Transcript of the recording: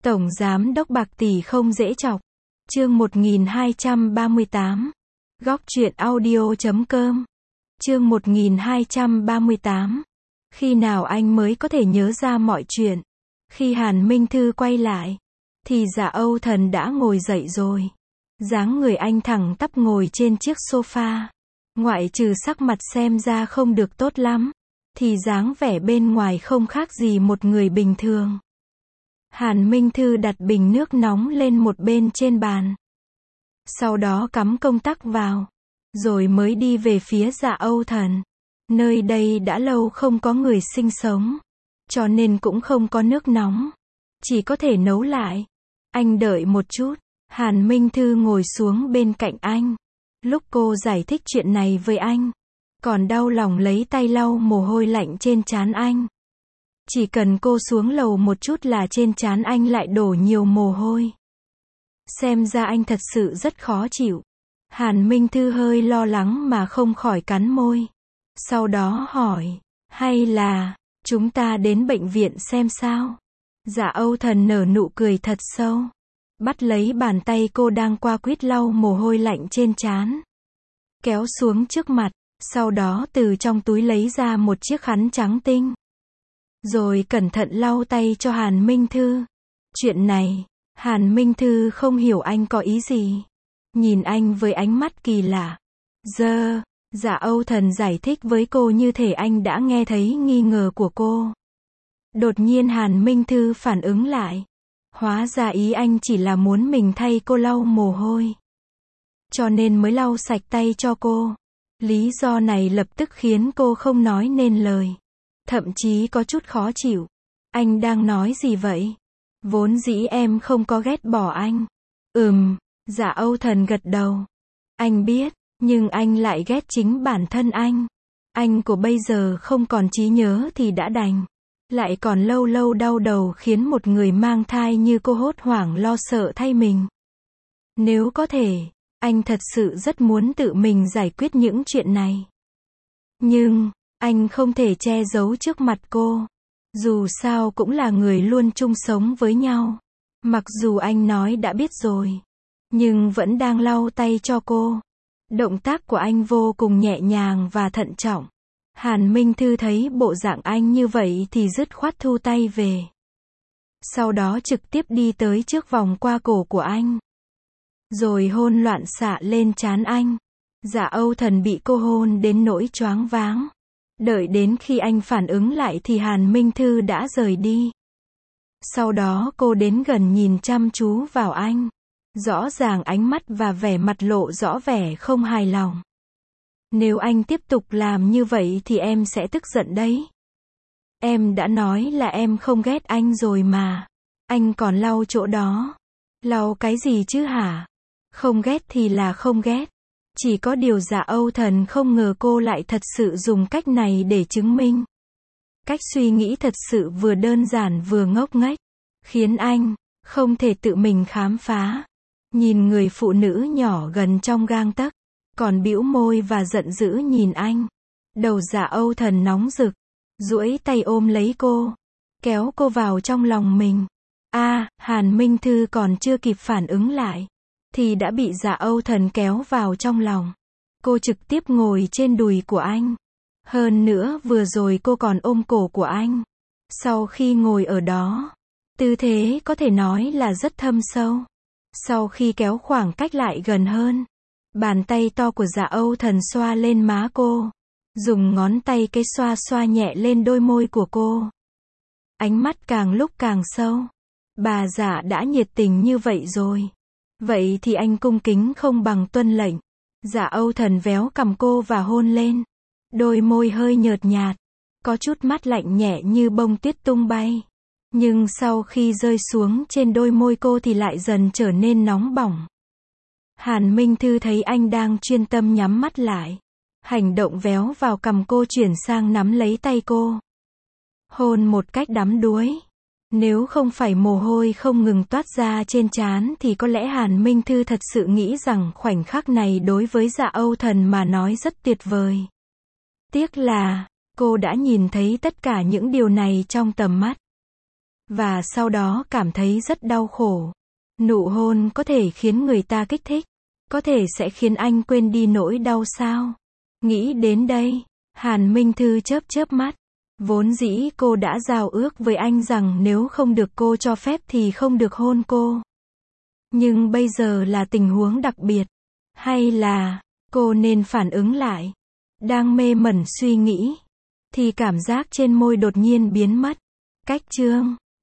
Tổng giám đốc bạc tỷ không dễ chọc. Chương 1238. Góc truyện audio.com. Chương 1238. Khi nào anh mới có thể nhớ ra mọi chuyện? Khi Hàn Minh Thư quay lại, thì Dạ Âu Thần đã ngồi dậy rồi. Dáng người anh thẳng tắp ngồi trên chiếc sofa. Ngoại trừ sắc mặt xem ra không được tốt lắm, thì dáng vẻ bên ngoài không khác gì một người bình thường. Hàn Minh Thư đặt bình nước nóng lên một bên trên bàn. Sau đó cắm công tắc vào. Rồi mới đi về phía Dạ Âu Thần. Nơi đây đã lâu không có người sinh sống. Cho nên cũng không có nước nóng. Chỉ có thể nấu lại. Anh đợi một chút. Hàn Minh Thư ngồi xuống bên cạnh anh. Lúc cô giải thích chuyện này với anh, còn đau lòng lấy tay lau mồ hôi lạnh trên trán anh. Chỉ cần cô xuống lầu một chút là trên trán anh lại đổ nhiều mồ hôi. Xem ra anh thật sự rất khó chịu. Hàn Minh Thư hơi lo lắng mà không khỏi cắn môi. Sau đó hỏi, hay là chúng ta đến bệnh viện xem sao? Dạ Âu Thần nở nụ cười thật sâu, bắt lấy bàn tay cô đang qua quýt lau mồ hôi lạnh trên trán, kéo xuống trước mặt, sau đó từ trong túi lấy ra một chiếc khăn trắng tinh. Rồi cẩn thận lau tay cho Hàn Minh Thư. Chuyện này, Hàn Minh Thư không hiểu anh có ý gì. Nhìn anh với ánh mắt kỳ lạ. Dạ Âu Thần giải thích với cô như thể anh đã nghe thấy nghi ngờ của cô. Đột nhiên Hàn Minh Thư phản ứng lại. Hóa ra ý anh chỉ là muốn mình thay cô lau mồ hôi. Cho nên mới lau sạch tay cho cô. Lý do này lập tức khiến cô không nói nên lời. Thậm chí có chút khó chịu. Anh đang nói gì vậy? Vốn dĩ em không có ghét bỏ anh. Dạ Âu Thần gật đầu. Anh biết, nhưng anh lại ghét chính bản thân anh. Anh của bây giờ không còn trí nhớ thì đã đành. Lại còn lâu lâu đau đầu khiến một người mang thai như cô hốt hoảng lo sợ thay mình. Nếu có thể, anh thật sự rất muốn tự mình giải quyết những chuyện này. Nhưng, anh không thể che giấu trước mặt cô. Dù sao cũng là người luôn chung sống với nhau. Mặc dù anh nói đã biết rồi, nhưng vẫn đang lau tay cho cô. Động tác của anh vô cùng nhẹ nhàng và thận trọng. Hàn Minh Thư thấy bộ dạng anh như vậy thì dứt khoát thu tay về. Sau đó trực tiếp đi tới trước vòng qua cổ của anh. Rồi hôn loạn xạ lên trán anh. Dạ Âu Thần bị cô hôn đến nỗi choáng váng. Đợi đến khi anh phản ứng lại thì Hàn Minh Thư đã rời đi. Sau đó cô đến gần nhìn chăm chú vào anh. Rõ ràng ánh mắt và vẻ mặt lộ rõ vẻ không hài lòng. Nếu anh tiếp tục làm như vậy thì em sẽ tức giận đấy. Em đã nói là em không ghét anh rồi mà. Anh còn lau chỗ đó. Lau cái gì chứ hả? Không ghét thì là không ghét. Chỉ có điều Dạ Âu Thần không ngờ cô lại thật sự dùng cách này để chứng minh. Cách suy nghĩ thật sự vừa đơn giản vừa ngốc nghếch, khiến anh không thể tự mình khám phá. Nhìn người phụ nữ nhỏ gần trong gang tấc, còn bĩu môi và giận dữ nhìn anh. Đầu Dạ Âu Thần nóng rực, duỗi tay ôm lấy cô, kéo cô vào trong lòng mình. Hàn Minh Thư còn chưa kịp phản ứng lại, thì đã bị Dạ Âu Thần kéo vào trong lòng. Cô trực tiếp ngồi trên đùi của anh. Hơn nữa vừa rồi cô còn ôm cổ của anh. Sau khi ngồi ở đó, tư thế có thể nói là rất thâm sâu. Sau khi kéo khoảng cách lại gần hơn, bàn tay to của Dạ Âu Thần xoa lên má cô. Dùng ngón tay cái xoa xoa nhẹ lên đôi môi của cô. Ánh mắt càng lúc càng sâu. Bà Dạ đã nhiệt tình như vậy rồi. Vậy thì anh cung kính không bằng tuân lệnh. Dạ Âu Thần véo cằm cô và hôn lên. Đôi môi hơi nhợt nhạt, có chút mát lạnh nhẹ như bông tuyết tung bay. Nhưng sau khi rơi xuống trên đôi môi cô thì lại dần trở nên nóng bỏng. Hàn Minh Thư thấy anh đang chuyên tâm nhắm mắt lại. Hành động véo vào cằm cô chuyển sang nắm lấy tay cô. Hôn một cách đắm đuối. Nếu không phải mồ hôi không ngừng toát ra trên trán thì có lẽ Hàn Minh Thư thật sự nghĩ rằng khoảnh khắc này đối với Dạ Âu Thần mà nói rất tuyệt vời. Tiếc là, cô đã nhìn thấy tất cả những điều này trong tầm mắt. Và sau đó cảm thấy rất đau khổ. Nụ hôn có thể khiến người ta kích thích. Có thể sẽ khiến anh quên đi nỗi đau sao? Nghĩ đến đây, Hàn Minh Thư chớp chớp mắt. Vốn dĩ cô đã giao ước với anh rằng nếu không được cô cho phép thì không được hôn cô. Nhưng bây giờ là tình huống đặc biệt. Hay là, cô nên phản ứng lại. Đang mê mẩn suy nghĩ, thì cảm giác trên môi đột nhiên biến mất. Cách chương